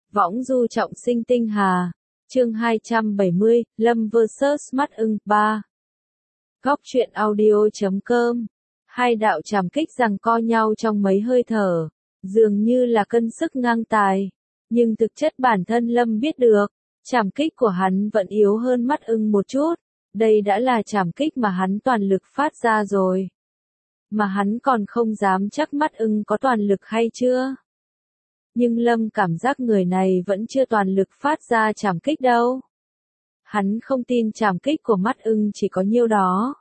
Võng du trọng sinh tinh hà. Chương 270, Lâm vs Mắt ưng 3. Góc truyện audio.com. Hai đạo trảm kích giằng co nhau trong mấy hơi thở, dường như là cân sức ngang tài, nhưng thực chất bản thân Lâm biết được, trảm kích của hắn vẫn yếu hơn Mắt ưng một chút, đây đã là trảm kích mà hắn toàn lực phát ra rồi. Mà hắn còn không dám chắc Mắt ưng có toàn lực hay chưa. Nhưng Lâm cảm giác người này vẫn chưa toàn lực phát ra trảm kích đâu. Hắn không tin trảm kích của Mắt ưng chỉ có nhiêu đó.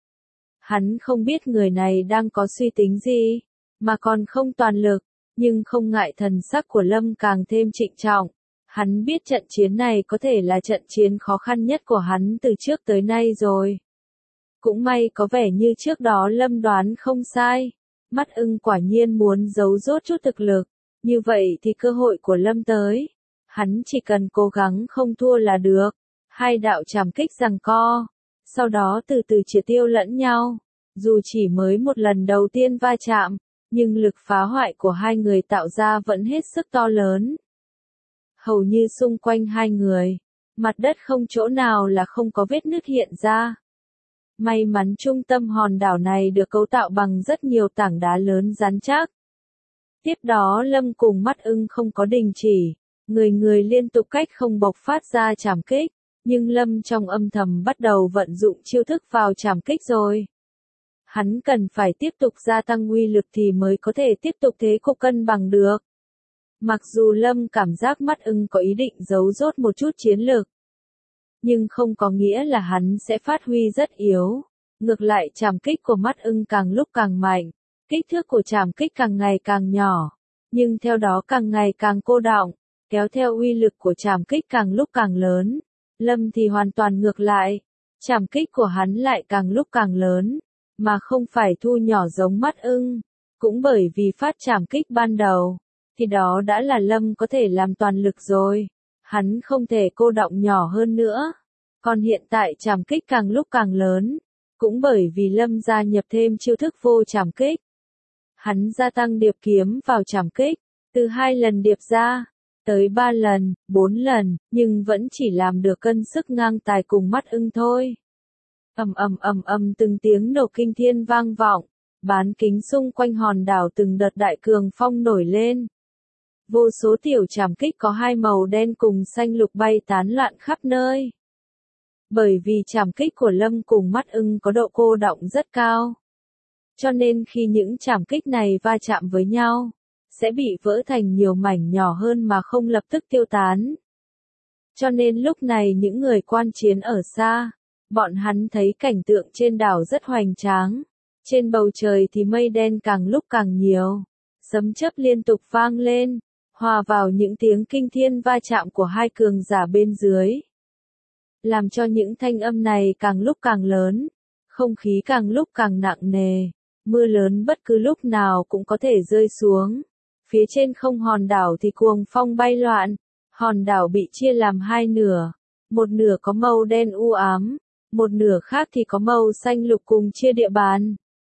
Hắn không biết người này đang có suy tính gì, mà còn không toàn lực, nhưng không ngại thần sắc của Lâm càng thêm trịnh trọng. Hắn biết trận chiến này có thể là trận chiến khó khăn nhất của hắn từ trước tới nay rồi. Cũng may có vẻ như trước đó Lâm đoán không sai, Mắt ưng quả nhiên muốn giấu giốt chút thực lực. Như vậy thì cơ hội của Lâm tới. Hắn chỉ cần cố gắng không thua là được. Hai đạo trảm kích giằng co. Sau đó từ từ triệt tiêu lẫn nhau. Dù chỉ mới một lần đầu tiên va chạm, nhưng lực phá hoại của hai người tạo ra vẫn hết sức to lớn. Hầu như xung quanh hai người, mặt đất không chỗ nào là không có vết nứt hiện ra. May mắn trung tâm hòn đảo này được cấu tạo bằng rất nhiều tảng đá lớn rắn chắc. Tiếp đó Lâm cùng Mắt ưng không có đình chỉ, người liên tục cách không bộc phát ra trảm kích, nhưng Lâm trong âm thầm bắt đầu vận dụng chiêu thức vào trảm kích rồi. Hắn cần phải tiếp tục gia tăng uy lực thì mới có thể tiếp tục thế cục cân bằng được. Mặc dù Lâm cảm giác Mắt ưng có ý định giấu giốt một chút chiến lược, nhưng không có nghĩa là hắn sẽ phát huy rất yếu. Ngược lại trảm kích của Mắt ưng càng lúc càng mạnh. Kích thước của trảm kích càng ngày càng nhỏ, nhưng theo đó càng ngày càng cô đọng, kéo theo uy lực của trảm kích càng lúc càng lớn. Lâm thì hoàn toàn ngược lại, trảm kích của hắn lại càng lúc càng lớn, mà không phải thu nhỏ giống Mắt ưng. Cũng bởi vì phát trảm kích ban đầu, thì đó đã là Lâm có thể làm toàn lực rồi, hắn không thể cô đọng nhỏ hơn nữa. Còn hiện tại trảm kích càng lúc càng lớn, cũng bởi vì Lâm gia nhập thêm chiêu thức vô trảm kích. Hắn gia tăng điệp kiếm vào trảm kích, từ 2 lần điệp ra, tới 3 lần, 4 lần, nhưng vẫn chỉ làm được cân sức ngang tài cùng Mắt ưng thôi. Từng tiếng nổ kinh thiên vang vọng, bán kính xung quanh hòn đảo từng đợt đại cường phong nổi lên. Vô số tiểu trảm kích có hai màu đen cùng xanh lục bay tán loạn khắp nơi. Bởi vì trảm kích của Lâm cùng Mắt ưng có độ cô đọng rất cao. Cho nên khi những trảm kích này va chạm với nhau, sẽ bị vỡ thành nhiều mảnh nhỏ hơn mà không lập tức tiêu tán. Cho nên lúc này những người quan chiến ở xa, bọn hắn thấy cảnh tượng trên đảo rất hoành tráng. Trên bầu trời thì mây đen càng lúc càng nhiều, sấm chớp liên tục vang lên, hòa vào những tiếng kinh thiên va chạm của hai cường giả bên dưới. Làm cho những thanh âm này càng lúc càng lớn, không khí càng lúc càng nặng nề. Mưa lớn bất cứ lúc nào cũng có thể rơi xuống. Phía trên không hòn đảo thì cuồng phong bay loạn. Hòn đảo bị chia làm hai nửa. Một nửa có màu đen u ám. Một nửa khác thì có màu xanh lục cùng chia địa bàn.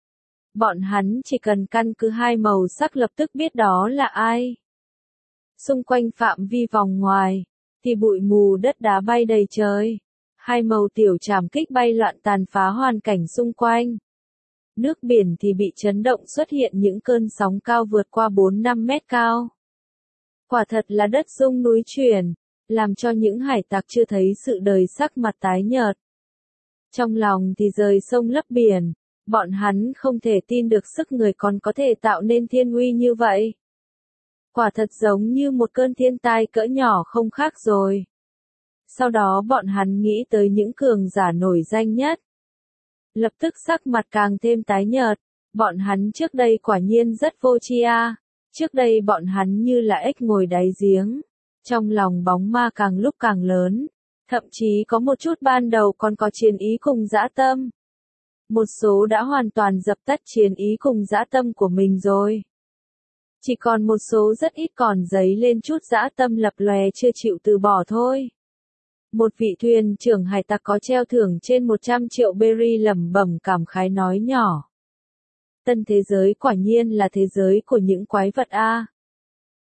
Bọn hắn chỉ cần căn cứ hai màu sắc lập tức biết đó là ai. Xung quanh phạm vi vòng ngoài, thì bụi mù đất đá bay đầy trời. Hai màu tiểu trảm kích bay loạn tàn phá hoàn cảnh xung quanh. Nước biển thì bị chấn động xuất hiện những cơn sóng cao vượt qua 4-5 mét cao. Quả thật là đất rung núi chuyển, làm cho những hải tặc chưa thấy sự đời sắc mặt tái nhợt. Trong lòng thì rời sông lấp biển, bọn hắn không thể tin được sức người còn có thể tạo nên thiên uy như vậy. Quả thật giống như một cơn thiên tai cỡ nhỏ không khác rồi. Sau đó bọn hắn nghĩ tới những cường giả nổi danh nhất. Lập tức sắc mặt càng thêm tái nhợt, bọn hắn trước đây quả nhiên rất vô tri a. Trước đây bọn hắn như là ếch ngồi đáy giếng, trong lòng bóng ma càng lúc càng lớn, thậm chí có một chút ban đầu còn có chiến ý cùng dã tâm. Một số đã hoàn toàn dập tắt chiến ý cùng dã tâm của mình rồi. Chỉ còn một số rất ít còn dấy lên chút dã tâm lập lòe chưa chịu từ bỏ thôi. Một vị thuyền trưởng hải tặc có treo thưởng trên 100 triệu berry lẩm bẩm cảm khái nói nhỏ. Tân thế giới quả nhiên là thế giới của những quái vật a.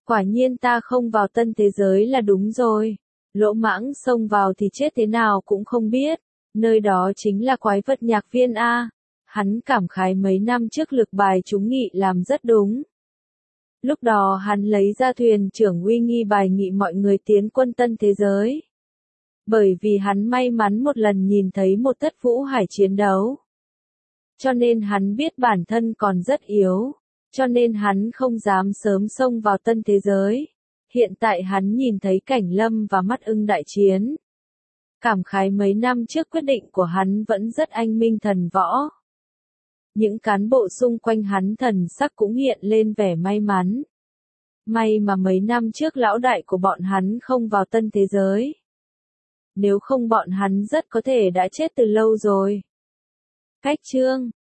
Quả nhiên ta không vào tân thế giới là đúng rồi. Lỗ Mãng xông vào thì chết thế nào cũng không biết. Nơi đó chính là quái vật nhạc viên a. Hắn cảm khái mấy năm trước lực bài chúng nghị làm rất đúng. Lúc đó hắn lấy ra thuyền trưởng uy nghi bài nghị mọi người tiến quân tân thế giới. Bởi vì hắn may mắn một lần nhìn thấy một thất vũ hải chiến đấu. Cho nên hắn biết bản thân còn rất yếu. Cho nên hắn không dám sớm xông vào tân thế giới. Hiện tại hắn nhìn thấy cảnh Lâm và Mắt Ưng đại chiến. Cảm khái mấy năm trước quyết định của hắn vẫn rất anh minh thần võ. Những cán bộ xung quanh hắn thần sắc cũng hiện lên vẻ may mắn. May mà mấy năm trước lão đại của bọn hắn không vào tân thế giới. Nếu không bọn hắn rất có thể đã chết từ lâu rồi. Cách chương